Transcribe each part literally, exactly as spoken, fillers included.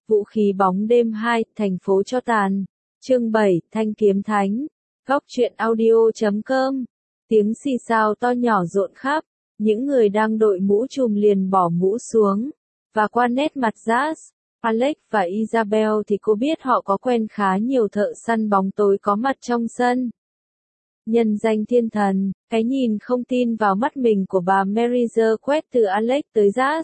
Vũ khí bóng đêm hai, thành phố cho tàn. Chương bảy, Thanh kiếm thánh. Góc truyện audio chấm com. Tiếng xì xào to nhỏ rộn khắp. Những người đang đội mũ trùm liền bỏ mũ xuống. Và qua nét mặt Jazz, Alex và Isabel thì cô biết họ có quen khá nhiều thợ săn bóng tối có mặt trong sân. Nhân danh thiên thần, cái nhìn không tin vào mắt mình của bà Maryse quét từ Alex tới Jazz.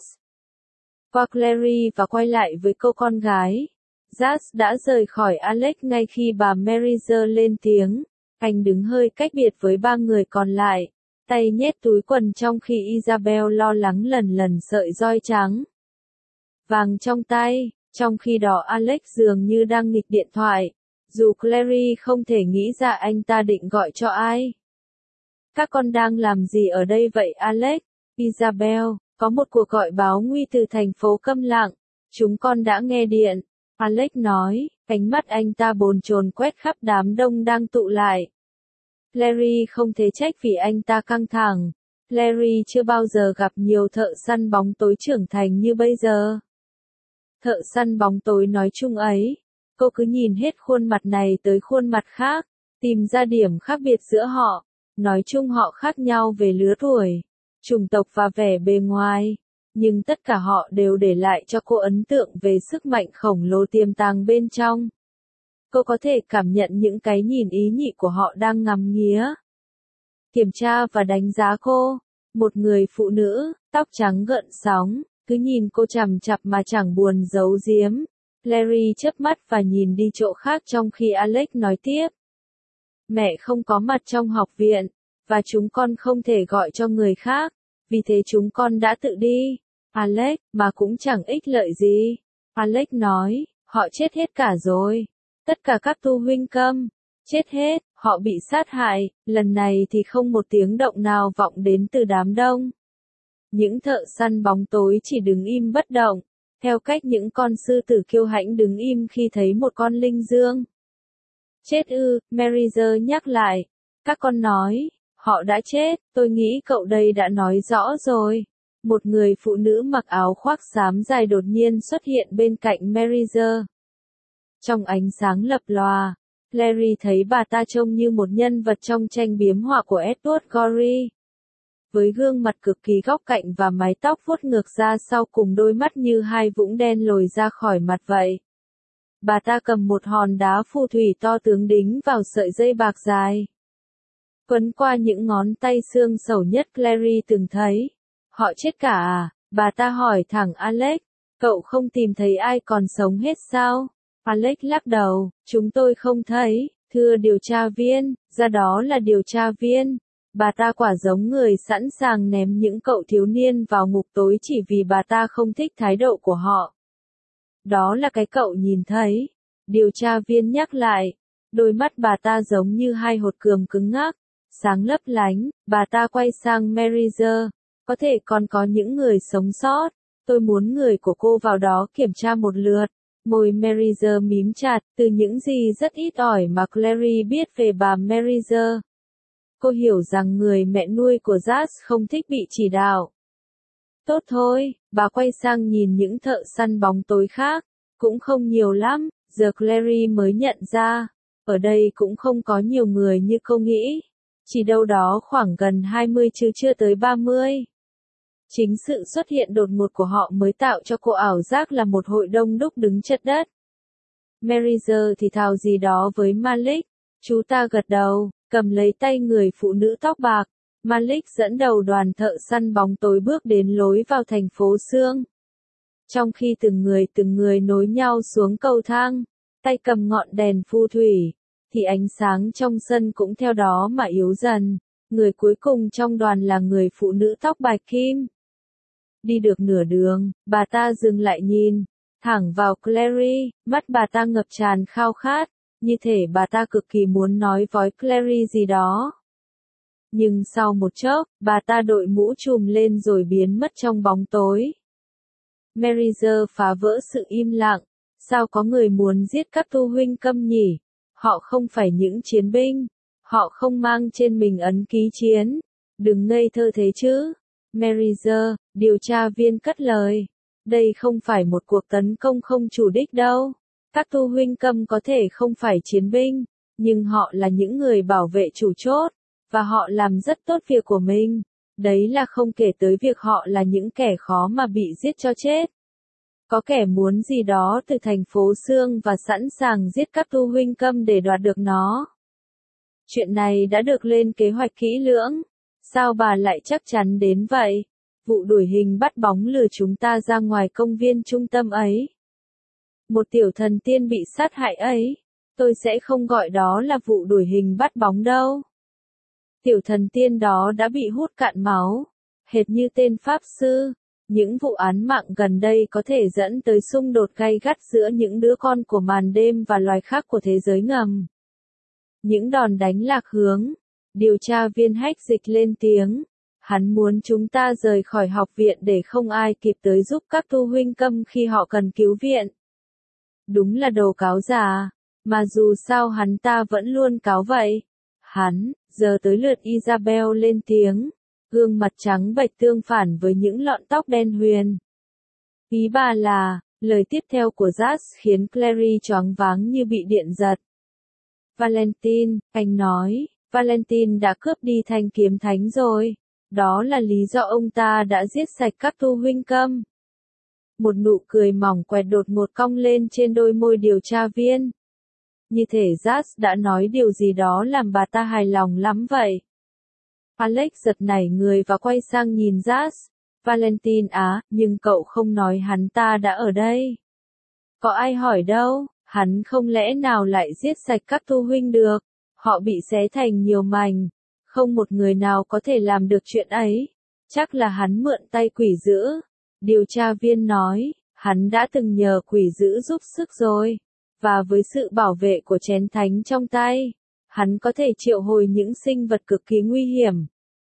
Qua Clary và quay lại với cô con gái. Jazz đã rời khỏi Alex ngay khi bà Maryse lên tiếng. Anh đứng hơi cách biệt với ba người còn lại, tay nhét túi quần trong khi Isabel lo lắng lần lần sợi roi trắng vàng trong tay. Trong khi đó Alex dường như đang nghịch điện thoại, dù Clary không thể nghĩ ra anh ta định gọi cho ai. Các con đang làm gì ở đây vậy Alex? Isabel, có một cuộc gọi báo nguy từ thành phố câm lặng. Chúng con đã nghe điện. Alex nói, ánh mắt anh ta bồn chồn quét khắp đám đông đang tụ lại. Clary không thể trách vì anh ta căng thẳng. Clary chưa bao giờ gặp nhiều thợ săn bóng tối trưởng thành như bây giờ. Thợ săn bóng tối nói chung ấy, cô cứ nhìn hết khuôn mặt này tới khuôn mặt khác, tìm ra điểm khác biệt giữa họ. Nói chung họ khác nhau về lứa tuổi, chủng tộc và vẻ bề ngoài, nhưng tất cả họ đều để lại cho cô ấn tượng về sức mạnh khổng lồ tiềm tàng bên trong. Cô có thể cảm nhận những cái nhìn ý nhị của họ đang ngắm nghía, kiểm tra và đánh giá cô. Một người phụ nữ, tóc trắng gợn sóng, cứ nhìn cô chằm chặp mà chẳng buồn giấu giếm. Clary chớp mắt và nhìn đi chỗ khác trong khi Alex nói tiếp. Mẹ không có mặt trong học viện, và chúng con không thể gọi cho người khác, vì thế chúng con đã tự đi. Alex, mà cũng chẳng ích lợi gì. Alex nói, họ chết hết cả rồi. Tất cả các tu huynh câm, chết hết, họ bị sát hại, lần này thì không một tiếng động nào vọng đến từ đám đông. Những thợ săn bóng tối chỉ đứng im bất động, theo cách những con sư tử kiêu hãnh đứng im khi thấy một con linh dương. Chết ư, Maryse nhắc lại. Các con nói, họ đã chết, tôi nghĩ cậu đây đã nói rõ rồi. Một người phụ nữ mặc áo khoác xám dài đột nhiên xuất hiện bên cạnh Maryse. Trong ánh sáng lập lòa, Clary thấy bà ta trông như một nhân vật trong tranh biếm họa của Edward Gorey. Với gương mặt cực kỳ góc cạnh và mái tóc vuốt ngược ra sau cùng đôi mắt như hai vũng đen lồi ra khỏi mặt vậy. Bà ta cầm một hòn đá phù thủy to tướng đính vào sợi dây bạc dài, quấn qua những ngón tay xương sầu nhất Clary từng thấy. Họ chết cả à? Bà ta hỏi thẳng Alex. Cậu không tìm thấy ai còn sống hết sao? Alex lắc đầu, chúng tôi không thấy, thưa điều tra viên, ra đó là điều tra viên. Bà ta quả giống người sẵn sàng ném những cậu thiếu niên vào ngục tối chỉ vì bà ta không thích thái độ của họ. Đó là cái cậu nhìn thấy. Điều tra viên nhắc lại. Đôi mắt bà ta giống như hai hột cườm cứng ngắc, sáng lấp lánh. Bà ta quay sang Maryse. Có thể còn có những người sống sót. Tôi muốn người của cô vào đó kiểm tra một lượt. Môi Maryse mím chặt, từ những gì rất ít ỏi mà Clary biết về bà Maryse. Cô hiểu rằng người mẹ nuôi của Jazz không thích bị chỉ đạo. Tốt thôi, bà quay sang nhìn những thợ săn bóng tối khác. Cũng không nhiều lắm, giờ Clary mới nhận ra. Ở đây cũng không có nhiều người như cô nghĩ. Chỉ đâu đó khoảng gần hai mươi chứ chưa tới ba mươi. Chính sự xuất hiện đột ngột của họ mới tạo cho cô ảo giác là một hội đông đúc đứng chật đất. Maryse thì thào gì đó với Malik. Chú ta gật đầu, cầm lấy tay người phụ nữ tóc bạc. Malik dẫn đầu đoàn thợ săn bóng tối bước đến lối vào thành phố Sương. Trong khi từng người từng người nối nhau xuống cầu thang, tay cầm ngọn đèn phù thủy, thì ánh sáng trong sân cũng theo đó mà yếu dần. Người cuối cùng trong đoàn là người phụ nữ tóc bạch kim. Đi được nửa đường, bà ta dừng lại nhìn thẳng vào Clary, mắt bà ta ngập tràn khao khát, như thể bà ta cực kỳ muốn nói với Clary gì đó. Nhưng sau một chốc, bà ta đội mũ trùm lên rồi biến mất trong bóng tối. Maryse phá vỡ sự im lặng. Sao có người muốn giết các tu huynh câm nhỉ? Họ không phải những chiến binh. Họ không mang trên mình ấn ký chiến. Đừng ngây thơ thế chứ. Maryse, điều tra viên cất lời. Đây không phải một cuộc tấn công không chủ đích đâu. Các tu huynh câm có thể không phải chiến binh, nhưng họ là những người bảo vệ chủ chốt, và họ làm rất tốt việc của mình. Đấy là không kể tới việc họ là những kẻ khó mà bị giết cho chết. Có kẻ muốn gì đó từ thành phố xương và sẵn sàng giết các tu huynh câm để đoạt được nó. Chuyện này đã được lên kế hoạch kỹ lưỡng. Sao bà lại chắc chắn đến vậy? Vụ đuổi hình bắt bóng lừa chúng ta ra ngoài công viên trung tâm ấy. Một tiểu thần tiên bị sát hại ấy. Tôi sẽ không gọi đó là vụ đuổi hình bắt bóng đâu. Tiểu thần tiên đó đã bị hút cạn máu. Hệt như tên Pháp Sư. Những vụ án mạng gần đây có thể dẫn tới xung đột gay gắt giữa những đứa con của màn đêm và loài khác của thế giới ngầm. Những đòn đánh lạc hướng. Điều tra viên hách dịch lên tiếng. Hắn muốn chúng ta rời khỏi học viện để không ai kịp tới giúp các tu huynh câm khi họ cần cứu viện. Đúng là đồ cáo già, mà dù sao hắn ta vẫn luôn cáo vậy. Hắn, giờ tới lượt Isabel lên tiếng, gương mặt trắng bệch tương phản với những lọn tóc đen huyền. Ý bà là, lời tiếp theo của Jazz khiến Clary choáng váng như bị điện giật. Valentine, anh nói, Valentine đã cướp đi thanh kiếm thánh rồi. Đó là lý do ông ta đã giết sạch các tu huynh câm. Một nụ cười mỏng quẹt đột ngột cong lên trên đôi môi điều tra viên. Như thể Jazz đã nói điều gì đó làm bà ta hài lòng lắm vậy. Alex giật nảy người và quay sang nhìn Jazz. Valentine á, nhưng cậu không nói hắn ta đã ở đây. Có ai hỏi đâu, hắn không lẽ nào lại giết sạch các tu huynh được. Họ bị xé thành nhiều mảnh. Không một người nào có thể làm được chuyện ấy. Chắc là hắn mượn tay quỷ dữ. Điều tra viên nói, hắn đã từng nhờ quỷ dữ giúp sức rồi. Và với sự bảo vệ của chén thánh trong tay, hắn có thể triệu hồi những sinh vật cực kỳ nguy hiểm.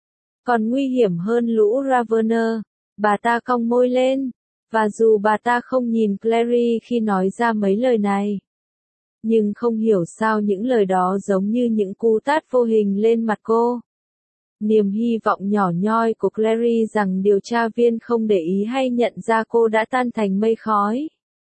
Còn nguy hiểm hơn lũ Ravener. Bà ta cong môi lên. Và dù bà ta không nhìn Clary khi nói ra mấy lời này, nhưng không hiểu sao những lời đó giống như những cú tát vô hình lên mặt cô. Niềm hy vọng nhỏ nhoi của Clary rằng điều tra viên không để ý hay nhận ra cô đã tan thành mây khói.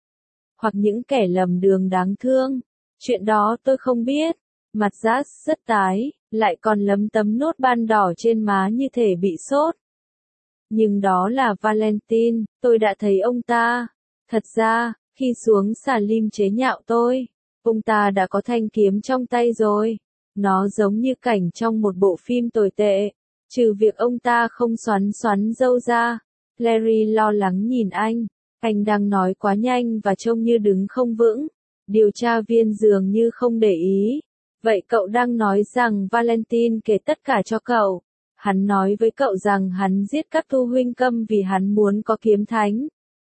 Hoặc những kẻ lầm đường đáng thương. Chuyện đó tôi không biết. Mặt Jazz rất tái, lại còn lấm tấm nốt ban đỏ trên má như thể bị sốt. Nhưng đó là Valentine, tôi đã thấy ông ta. Thật ra, khi xuống xà lim chế nhạo tôi, ông ta đã có thanh kiếm trong tay rồi. Nó giống như cảnh trong một bộ phim tồi tệ. Trừ việc ông ta không xoắn xoắn râu ra. Larry lo lắng nhìn anh. Anh đang nói quá nhanh và trông như đứng không vững. Điều tra viên dường như không để ý. Vậy cậu đang nói rằng Valentine kể tất cả cho cậu. Hắn nói với cậu rằng hắn giết các tu huynh câm vì hắn muốn có kiếm thánh.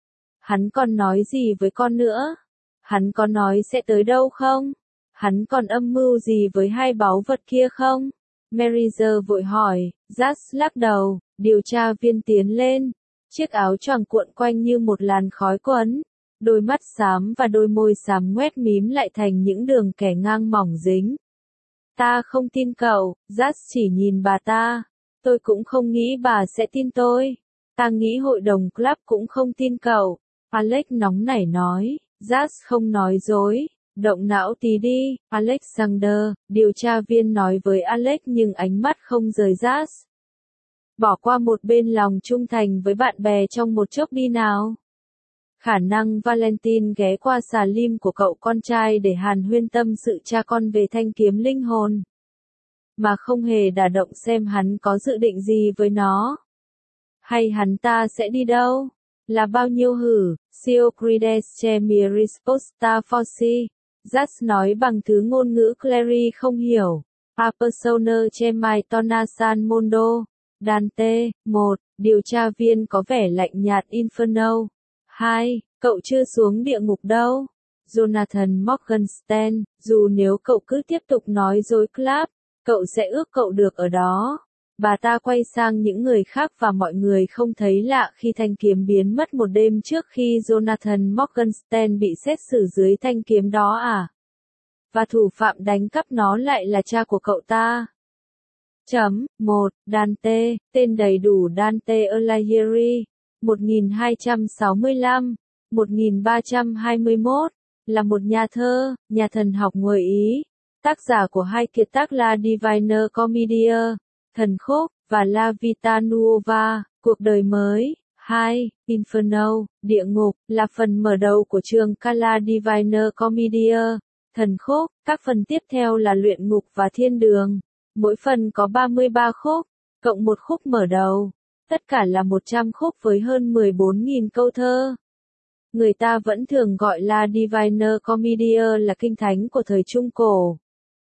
Hắn còn nói gì với con nữa? Hắn có nói sẽ tới đâu không? Hắn còn âm mưu gì với hai báu vật kia không? Merizer vội hỏi. Jazz lắc đầu. Điều tra viên tiến lên. Chiếc áo choàng cuộn quanh như một làn khói quấn. Đôi mắt xám và đôi môi xám ngoét mím lại thành những đường kẻ ngang mỏng dính. Ta không tin cậu. Jazz chỉ nhìn bà ta. Tôi cũng không nghĩ bà sẽ tin tôi. Ta nghĩ hội đồng club cũng không tin cậu. Alex nóng nảy nói. Jazz không nói dối. Động não tí đi, Alexander, điều tra viên nói với Alex nhưng ánh mắt không rời Jazz. Bỏ qua một bên lòng trung thành với bạn bè trong một chốc đi nào. Khả năng Valentine ghé qua xà lim của cậu con trai để hàn huyên tâm sự cha con về thanh kiếm linh hồn. Mà không hề đả động xem hắn có dự định gì với nó. Hay hắn ta sẽ đi đâu? Là bao nhiêu hử? Sio credesce mi risposta forsi. Jazz nói bằng thứ ngôn ngữ Clary không hiểu. A persona che mai tona san mondo. Dante. một. Điều tra viên có vẻ lạnh nhạt Inferno. hai. Cậu chưa xuống địa ngục đâu. Jonathan Morgenstern. Dù nếu cậu cứ tiếp tục nói dối club, cậu sẽ ước cậu được ở đó. Bà ta quay sang những người khác và mọi người không thấy lạ khi thanh kiếm biến mất một đêm trước khi Jonathan Morgenstern bị xét xử dưới thanh kiếm đó à? Và thủ phạm đánh cắp nó lại là cha của cậu ta. Chấm. một. Dante, tên đầy đủ Dante Alighieri. một nghìn hai trăm sáu mươi lăm đến một nghìn ba trăm hai mươi mốt, là một nhà thơ, nhà thần học người Ý, tác giả của hai kiệt tác La Divina Commedia, Thần khúc, và La Vita Nuova, Cuộc đời mới. hai. Inferno, Địa ngục, là phần mở đầu của chương ca La Divina Commedia, Thần khúc. Các phần tiếp theo là Luyện ngục và Thiên đường. Mỗi phần có ba mươi ba khúc, cộng một khúc mở đầu. Tất cả là một trăm khúc với hơn mười bốn nghìn câu thơ. Người ta vẫn thường gọi La Divina Commedia là kinh thánh của thời Trung Cổ.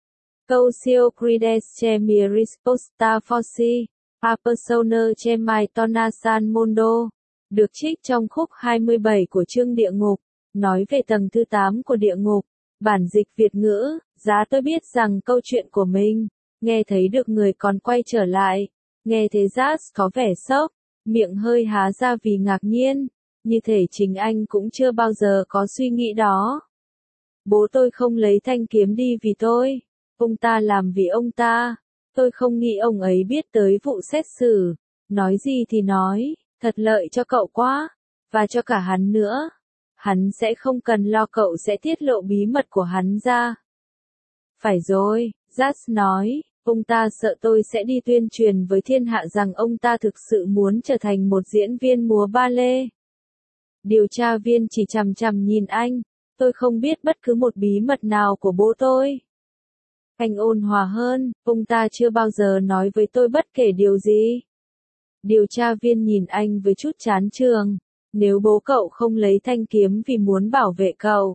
Câu siêu Credesce mi risposta forsi, a persona che mai torna san mondo, được trích trong khúc hai mươi bảy của chương Địa ngục, nói về tầng thứ tám của địa ngục. Bản dịch Việt ngữ, giá tôi biết rằng câu chuyện của mình, nghe thấy được người còn quay trở lại. Nghe thế Jazz có vẻ sốc, miệng hơi há ra vì ngạc nhiên, như thể chính anh cũng chưa bao giờ có suy nghĩ đó. Bố tôi không lấy thanh kiếm đi vì tôi, ông ta làm vì ông ta. Tôi không nghĩ ông ấy biết tới vụ xét xử. Nói gì thì nói, thật lợi cho cậu quá, và cho cả hắn nữa. Hắn sẽ không cần lo cậu sẽ tiết lộ bí mật của hắn ra. Phải rồi, Jazz nói, ông ta sợ tôi sẽ đi tuyên truyền với thiên hạ rằng ông ta thực sự muốn trở thành một diễn viên múa ba lê. Điều tra viên chỉ chằm chằm nhìn anh, tôi không biết bất cứ một bí mật nào của bố tôi. Anh ôn hòa hơn, ông ta chưa bao giờ nói với tôi bất kể điều gì. Điều tra viên nhìn anh với chút chán chường. Nếu bố cậu không lấy thanh kiếm vì muốn bảo vệ cậu,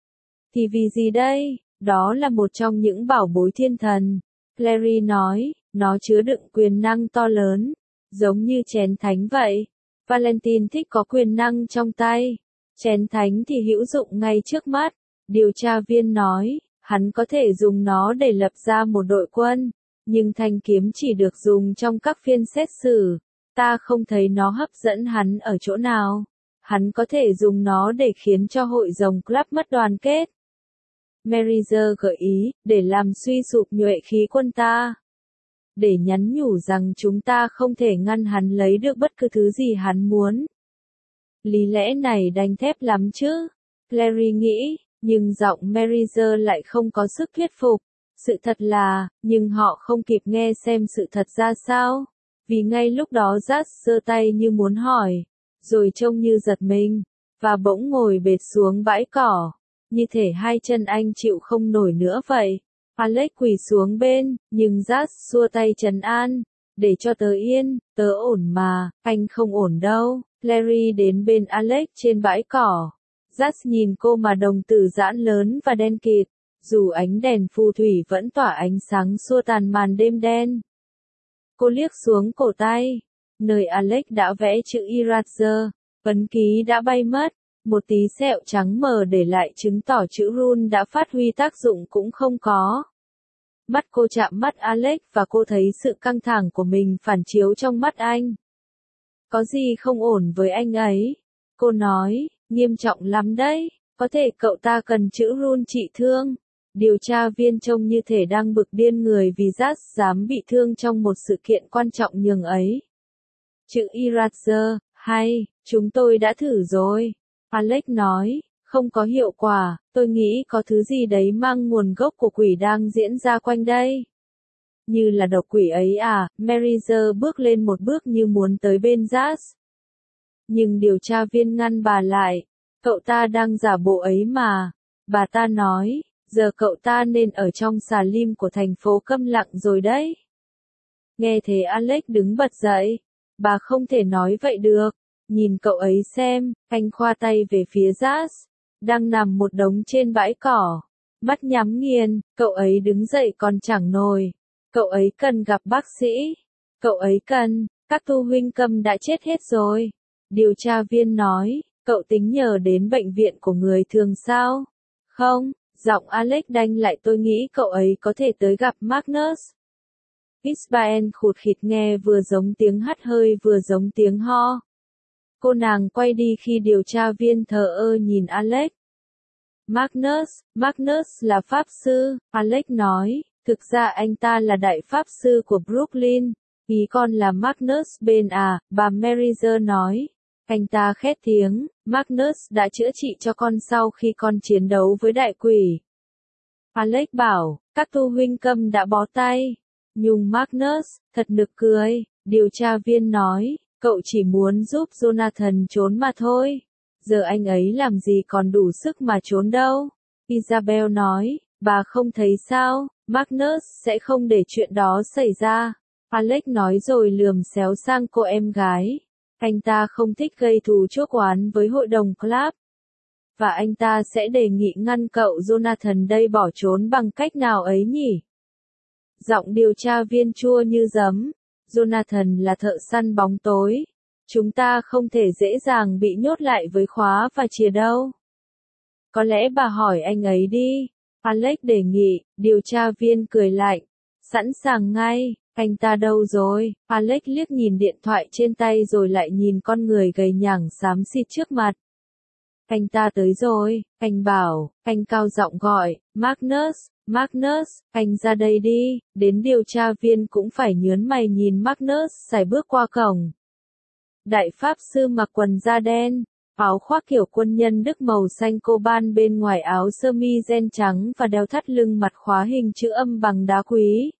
thì vì gì đây? Đó là một trong những bảo bối thiên thần. Clary nói, nó chứa đựng quyền năng to lớn, giống như chén thánh vậy. Valentine thích có quyền năng trong tay. Chén thánh thì hữu dụng ngay trước mắt. Điều tra viên nói, hắn có thể dùng nó để lập ra một đội quân, nhưng thanh kiếm chỉ được dùng trong các phiên xét xử. Ta không thấy nó hấp dẫn hắn ở chỗ nào. Hắn có thể dùng nó để khiến cho hội rồng club mất đoàn kết. Merizer gợi ý, để làm suy sụp nhuệ khí quân ta. Để nhắn nhủ rằng chúng ta không thể ngăn hắn lấy được bất cứ thứ gì hắn muốn. Lý lẽ này đanh thép lắm chứ, Clary nghĩ, nhưng giọng Merizer lại không có sức thuyết phục. Sự thật là, nhưng họ không kịp nghe xem sự thật ra sao. Vì ngay lúc đó Jazz giơ tay như muốn hỏi, rồi trông như giật mình, và bỗng ngồi bệt xuống bãi cỏ, như thể hai chân anh chịu không nổi nữa vậy. Alex quỳ xuống bên, nhưng Jazz xua tay trấn an, để cho tớ yên, tớ ổn mà, anh không ổn đâu. Clary đến bên Alex trên bãi cỏ. Jazz nhìn cô mà đồng tử giãn lớn và đen kịt, dù ánh đèn phù thủy vẫn tỏa ánh sáng xua tàn màn đêm đen. Cô liếc xuống cổ tay, nơi Alex đã vẽ chữ Eraser, ấn ký đã bay mất, một tí sẹo trắng mờ để lại chứng tỏ chữ rune đã phát huy tác dụng cũng không có. Mắt cô chạm mắt Alex và cô thấy sự căng thẳng của mình phản chiếu trong mắt anh. Có gì không ổn với anh ấy? Cô nói, nghiêm trọng lắm đấy, có thể cậu ta cần chữ rune trị thương. Điều tra viên trông như thể đang bực điên người vì Jazz dám bị thương trong một sự kiện quan trọng nhường ấy. Chữ Eraser, hay, chúng tôi đã thử rồi. Alex nói, không có hiệu quả, tôi nghĩ có thứ gì đấy mang nguồn gốc của quỷ đang diễn ra quanh đây. Như là độc quỷ ấy à, Merizer bước lên một bước như muốn tới bên Jazz. Nhưng điều tra viên ngăn bà lại, cậu ta đang giả bộ ấy mà. Bà ta nói, giờ cậu ta nên ở trong xà lim của thành phố câm lặng rồi đấy. Nghe thế Alex đứng bật dậy, bà không thể nói vậy được. Nhìn cậu ấy xem, anh khoa tay về phía Jazz, đang nằm một đống trên bãi cỏ, mắt nhắm nghiền, cậu ấy đứng dậy còn chẳng nổi. Cậu ấy cần gặp bác sĩ. Cậu ấy cần, các tu huynh câm đã chết hết rồi. Điều tra viên nói, cậu tính nhờ đến bệnh viện của người thường sao? Không, giọng Alex đanh lại tôi nghĩ cậu ấy có thể tới gặp Magnus. Isabel khụt khịt nghe vừa giống tiếng hắt hơi vừa giống tiếng ho. Cô nàng quay đi khi điều tra viên thờ ơ nhìn Alex. Magnus, Magnus là pháp sư, Alex nói, thực ra anh ta là đại pháp sư của Brooklyn, ý con là Magnus Ben à, bà Merizer nói. Anh ta khét tiếng, Magnus đã chữa trị cho con sau khi con chiến đấu với đại quỷ. Alex bảo, các tu huynh câm đã bó tay. Nhưng Magnus, thật nực cười, điều tra viên nói, cậu chỉ muốn giúp Jonathan trốn mà thôi. Giờ anh ấy làm gì còn đủ sức mà trốn đâu. Isabel nói, bà không thấy sao, Magnus sẽ không để chuyện đó xảy ra. Alex nói rồi lườm xéo sang cô em gái. Anh ta không thích gây thù chuốc oán với hội đồng club. Và anh ta sẽ đề nghị ngăn cậu Jonathan đây bỏ trốn bằng cách nào ấy nhỉ? Giọng điều tra viên chua như giấm. Jonathan là thợ săn bóng tối. Chúng ta không thể dễ dàng bị nhốt lại với khóa và chìa đâu. Có lẽ bà hỏi anh ấy đi. Alex đề nghị, điều tra viên cười lạnh. Sẵn sàng ngay, anh ta đâu rồi? Alex liếc nhìn điện thoại trên tay rồi lại nhìn con người gầy nhảng xám xịt trước mặt. Anh ta tới rồi, anh bảo, anh cao giọng gọi, Magnus, Magnus, anh ra đây đi, đến điều tra viên cũng phải nhớn mày nhìn Magnus sải bước qua cổng. Đại pháp sư mặc quần da đen, áo khoác kiểu quân nhân Đức màu xanh coban bên ngoài áo sơ mi ren trắng và đeo thắt lưng mặt khóa hình chữ âm bằng đá quý.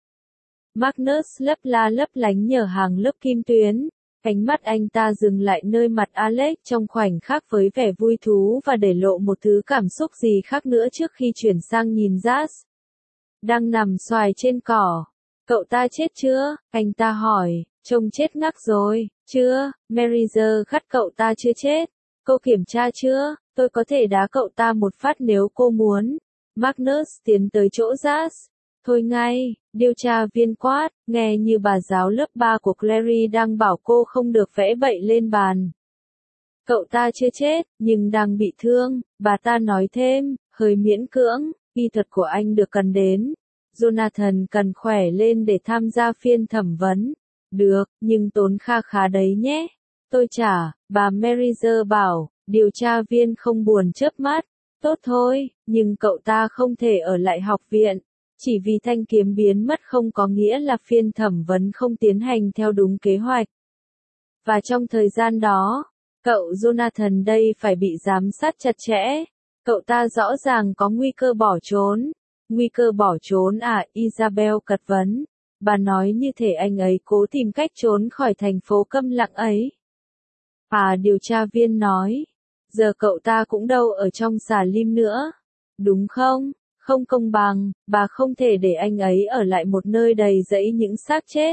Magnus lấp la lấp lánh nhờ hàng lớp kim tuyến. Ánh mắt anh ta dừng lại nơi mặt Alex trong khoảnh khắc với vẻ vui thú và để lộ một thứ cảm xúc gì khác nữa trước khi chuyển sang nhìn Jas. Đang nằm xoài trên cỏ. Cậu ta chết chưa? Anh ta hỏi, trông chết ngắc rồi. Chưa, Merizer khắt cậu ta chưa chết. Cô kiểm tra chưa? Tôi có thể đá cậu ta một phát nếu cô muốn. Magnus tiến tới chỗ Jas. Thôi ngay, điều tra viên quát, nghe như bà giáo lớp ba của Clary đang bảo cô không được vẽ bậy lên bàn. Cậu ta chưa chết, nhưng đang bị thương, bà ta nói thêm, hơi miễn cưỡng, y thuật của anh được cần đến. Jonathan cần khỏe lên để tham gia phiên thẩm vấn. Được, nhưng tốn kha khá đấy nhé. Tôi trả, bà Merizer bảo, điều tra viên không buồn chớp mắt. Tốt thôi, nhưng cậu ta không thể ở lại học viện. Chỉ vì thanh kiếm biến mất không có nghĩa là phiên thẩm vấn không tiến hành theo đúng kế hoạch. Và trong thời gian đó, cậu Jonathan đây phải bị giám sát chặt chẽ. Cậu ta rõ ràng có nguy cơ bỏ trốn. Nguy cơ bỏ trốn à? Isabel cật vấn. Bà nói như thể anh ấy cố tìm cách trốn khỏi thành phố câm lặng ấy. À, điều tra viên nói. Giờ cậu ta cũng đâu ở trong xà lim nữa. Đúng không? Không công bằng, bà không thể để anh ấy ở lại một nơi đầy rẫy những xác chết.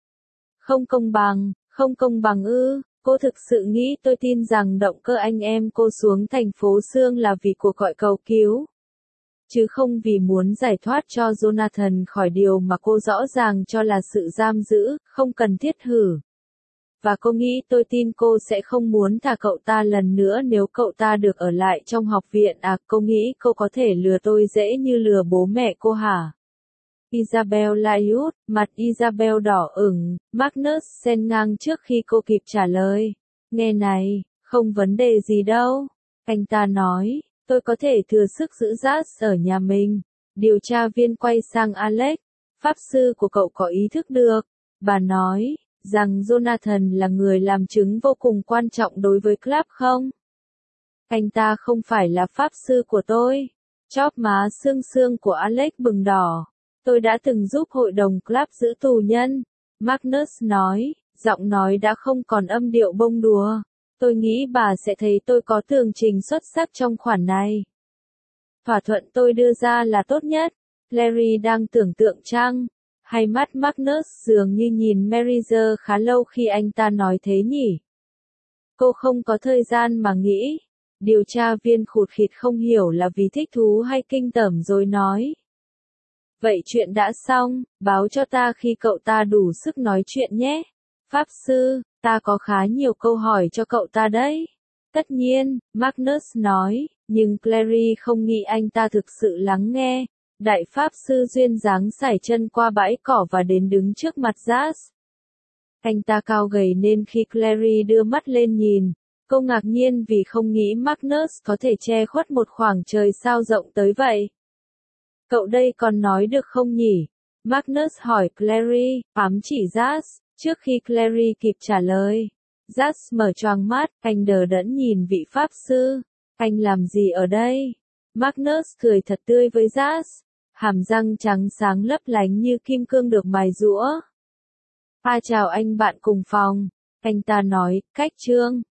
Không công bằng, không công bằng ư, cô thực sự nghĩ tôi tin rằng động cơ anh em cô xuống thành phố Sương là vì cuộc gọi cầu cứu. Chứ không vì muốn giải thoát cho Jonathan khỏi điều mà cô rõ ràng cho là sự giam giữ, không cần thiết hử. Và cô nghĩ tôi tin cô sẽ không muốn thả cậu ta lần nữa nếu cậu ta được ở lại trong học viện à? Cô nghĩ cô có thể lừa tôi dễ như lừa bố mẹ cô hả? Isabel lại út, mặt Isabel đỏ ửng, Magnus xen ngang trước khi cô kịp trả lời. Nghe này, không vấn đề gì đâu. Anh ta nói, tôi có thể thừa sức giữ Jas ở nhà mình. Điều tra viên quay sang Alex, pháp sư của cậu có ý thức được. Bà nói rằng Jonathan là người làm chứng vô cùng quan trọng đối với club không? Anh ta không phải là pháp sư của tôi. Chóp má xương xương của Alex bừng đỏ. Tôi đã từng giúp hội đồng club giữ tù nhân. Magnus nói, giọng nói đã không còn âm điệu bông đùa. Tôi nghĩ bà sẽ thấy tôi có tường trình xuất sắc trong khoản này. Thỏa thuận tôi đưa ra là tốt nhất. Larry đang tưởng tượng chăng? Hay mắt Magnus dường như nhìn Merizer khá lâu khi anh ta nói thế nhỉ? Cô không có thời gian mà nghĩ. Điều tra viên khụt khịt không hiểu là vì thích thú hay kinh tởm rồi nói. Vậy chuyện đã xong, báo cho ta khi cậu ta đủ sức nói chuyện nhé. Pháp sư, ta có khá nhiều câu hỏi cho cậu ta đấy. Tất nhiên, Magnus nói, nhưng Clary không nghĩ anh ta thực sự lắng nghe. Đại pháp sư duyên dáng sải chân qua bãi cỏ và đến đứng trước mặt Jas. Anh ta cao gầy nên khi Clary đưa mắt lên nhìn, cô ngạc nhiên vì không nghĩ Magnus có thể che khuất một khoảng trời sao rộng tới vậy. Cậu đây còn nói được không nhỉ? Magnus hỏi Clary, ám chỉ Jas, trước khi Clary kịp trả lời. Jazz mở choàng mắt, anh đờ đẫn nhìn vị pháp sư. Anh làm gì ở đây? Magnus cười thật tươi với Jazz, hàm răng trắng sáng lấp lánh như kim cương được mài giũa. À chào anh bạn cùng phòng, anh ta nói, cách trương.